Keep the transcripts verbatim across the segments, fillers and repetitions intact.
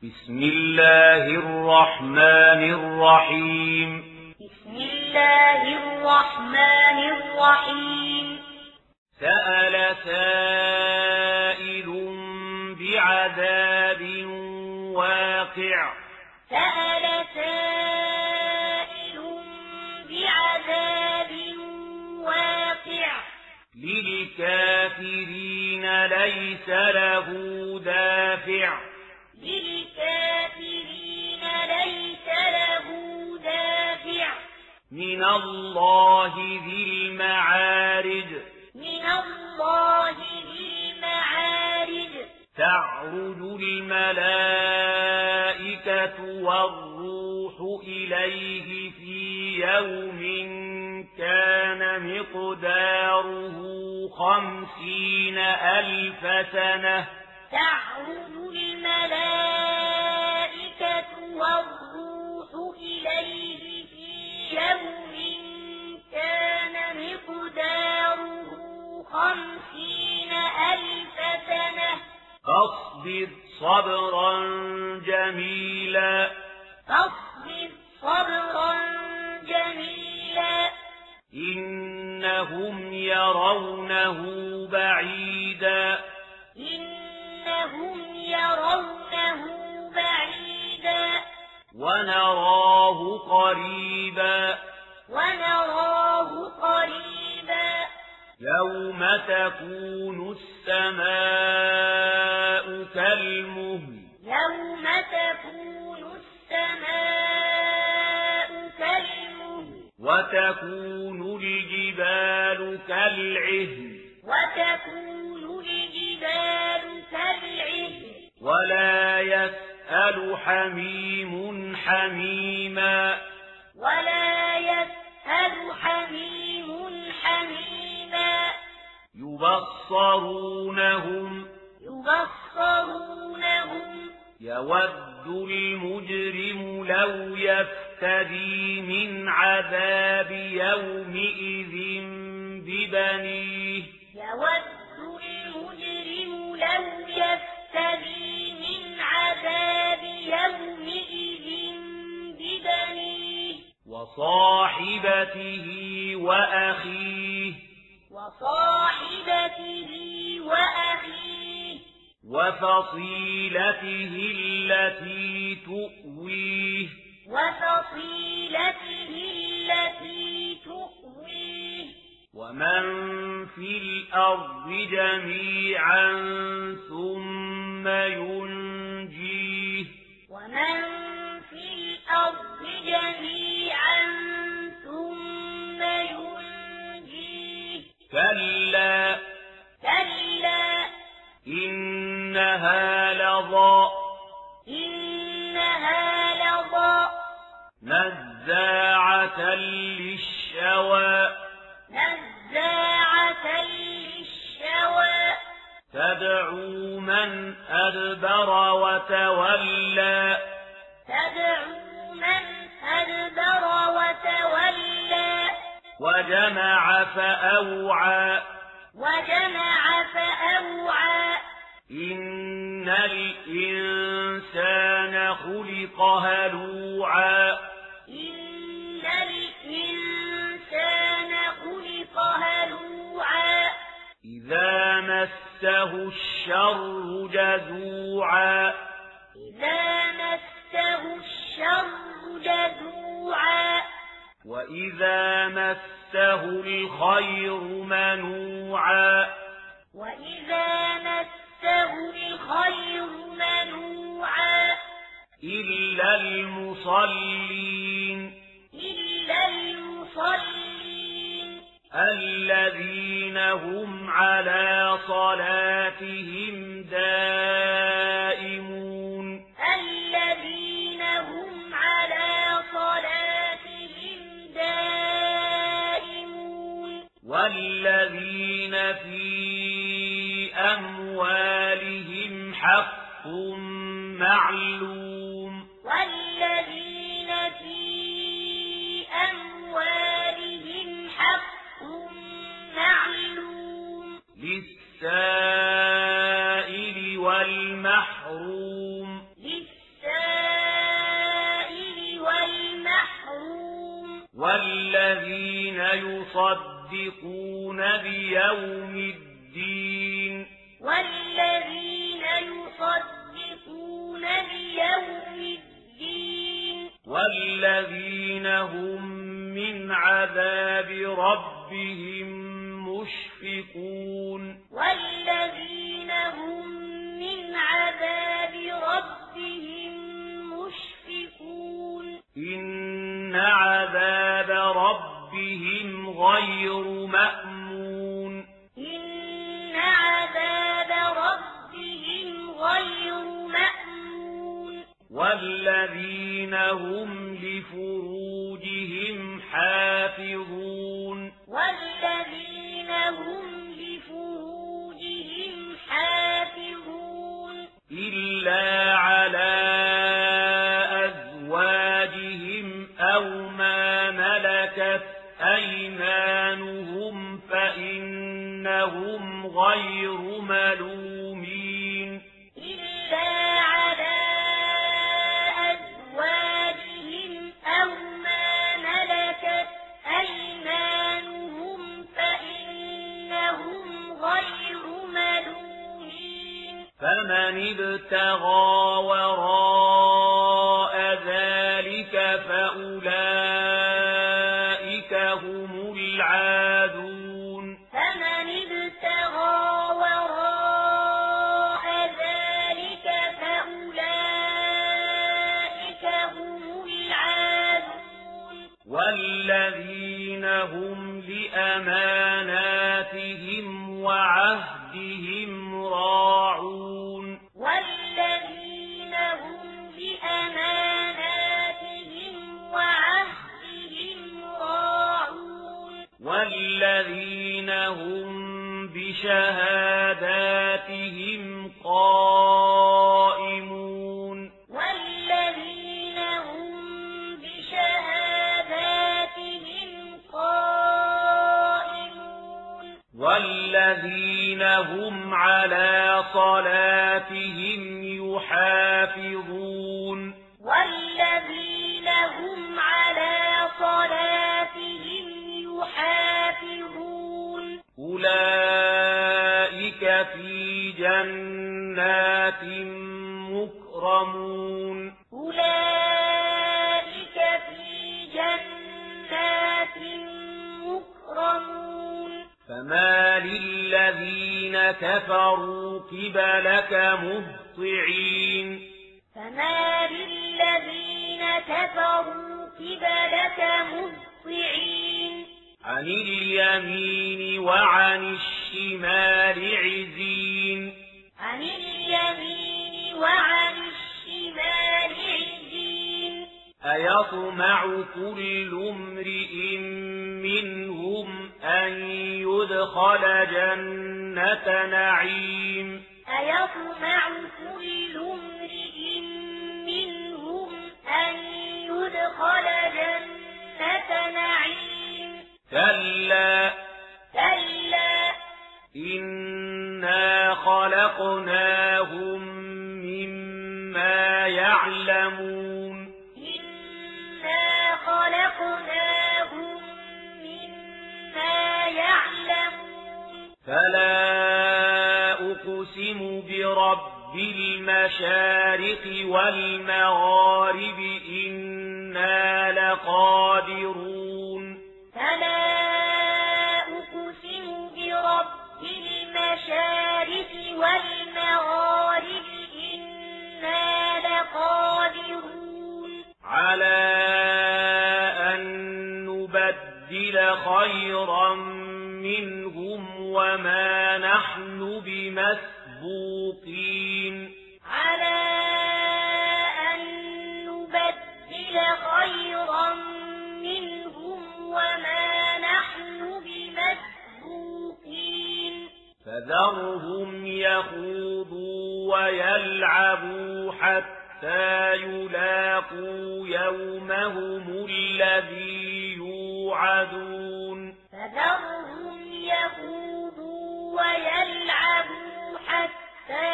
بسم الله الرحمن الرحيم بسم الله الرحمن الرحيم سأل سائل بعذاب واقع سأل سائل بعذاب واقع للكافرين ليس له دافع للكافرين ليس له دافع من الله ذي المعارج من الله ذي المعارج تعرج الملائكة والروح إليه في يوم كان مقداره خمسين ألف سنة تعرج الملائكة والروح إليه في يوم كان مقداره خمسين ألف سنة فاصبر صبرا جميلا فاصبر صبرا جميلا إنهم يرونه بعيدا إنهم يرونه بعيدا ونراه قريبا ونراه قريبا يوم تكون السماء كالمهل يوم تكون السماء كالمهل وتكون الجبال كالعهن وتكون الجبال كالعهن ولا يسأل حميم حميما ولا يسأل حميم حميما يبصرونهم يبصرونهم يود المجرم لو يفتدي من عذاب يومئذ ببنيه يود المجرم لو يفتدي من عذاب يومئذ ببنيه وصاحبته وأخيه وصاحبته وأخيه وفصيلته التي تؤويه وفصيلته التي تؤويه ومن في الأرض جميعا ثم ينجيه ومن في الأرض جميعا ثم ينجيه كلا كلا إنها لظى إنها لظى نزاعة للشوى نزاعة للشوى تدعو من أدبر وتولى تدعو من أدبر وتولى وجمع فأوعى وجمع فأوعى إن الإنسان خلق هلوعا إن الإنسان خلق هلوعا إذا مسه الشر جزوعا إذا مسه الشر جزوعا وإذا مسه الخير منوعا وإذا مسه الخير منوعا إلا المصلين إلا المصلين الذين هم على صلاتهم دائمون الذين هم على صلاتهم دائمون والذين في أموالهم حق معلوم والذين في أموالهم حق معلوم للسائل والمحروم يصدقون بيوم الدين والذين يصدقون بيوم الدين والذين هم من عذاب ربهم مشفقون والذين هم من عذاب ربهم مشفقون إن عذاب ربهم غير مأمون إن عذاب ربهم غير مأمون والذين هم لفروجهم حافظون والذين هم لفروجهم حافظون إلا على أزواجهم أو ما ملكت أيمانهم فإنهم غير ملومين إلا على أزواجهم أو ما ملكت أيمانهم فإنهم غير ملومين فمن ابتغى وراء ذلك فأولئك هم العادون فمن ابتغى وراء ذلك فأولئك هم العادون والذين هم لأماناتهم وعهدهم راعون والذين هم لأماناتهم وعهدهم راعون والذين هم بشهاداتهم قائمون والذين هم بشهاداتهم قائمون والذين هم على صلاتهم يحافظون والذين هم على صلاتهم يحافظون أولئك في جنات مكرمون أولئك في جنات مكرمون فما للذين كفروا قبلك مهطعين فما للذين كفروا قبلك مهطعين عن اليمين وعن الشمال عزين عن اليمين وعن الشمال عزين أيطمع كل امرئ منهم أن يدخل جنة نعيم أيطمع كل امرئ منهم أن يدخل جنة نعيم كلا كلا إنا خلقناهم مما يعلمون إنا خلقناهم مما يعلمون فلا أقسم برب المشارق والمغارب إنا لقادرون فلا أقسم برب المشارق والمغارب إنا لقادرون على أن نبدل خيرا منهم وما نحن بمسبوقين على أن نبدل خيرا منهم وما نحن بمسبوقين فذرهم يخوضوا ويلعبوا حتى يلاقوا يومهم الذي يوعدون فذرهم يخوضوا ويلعبوا حتى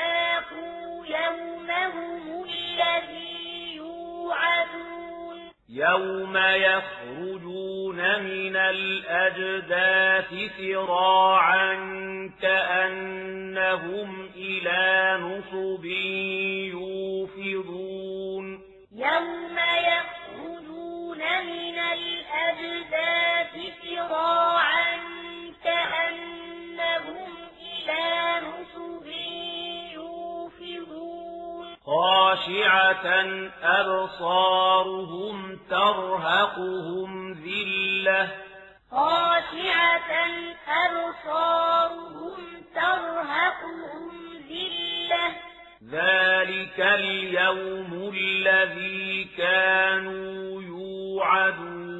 يلاقوا يومهم الذي يوعدون يوم يخرجون من الأجداث سراعا كأنهم إلى نصب يوفضون يوم يخرجون من الأجداث سراعا كأنهم إلى نصب يوفضون خاشعة أبصارهم ترهقهم ذلة خاشعة أبصارهم ترهقهم ذلة ذلك اليوم الذي كانوا يوعدون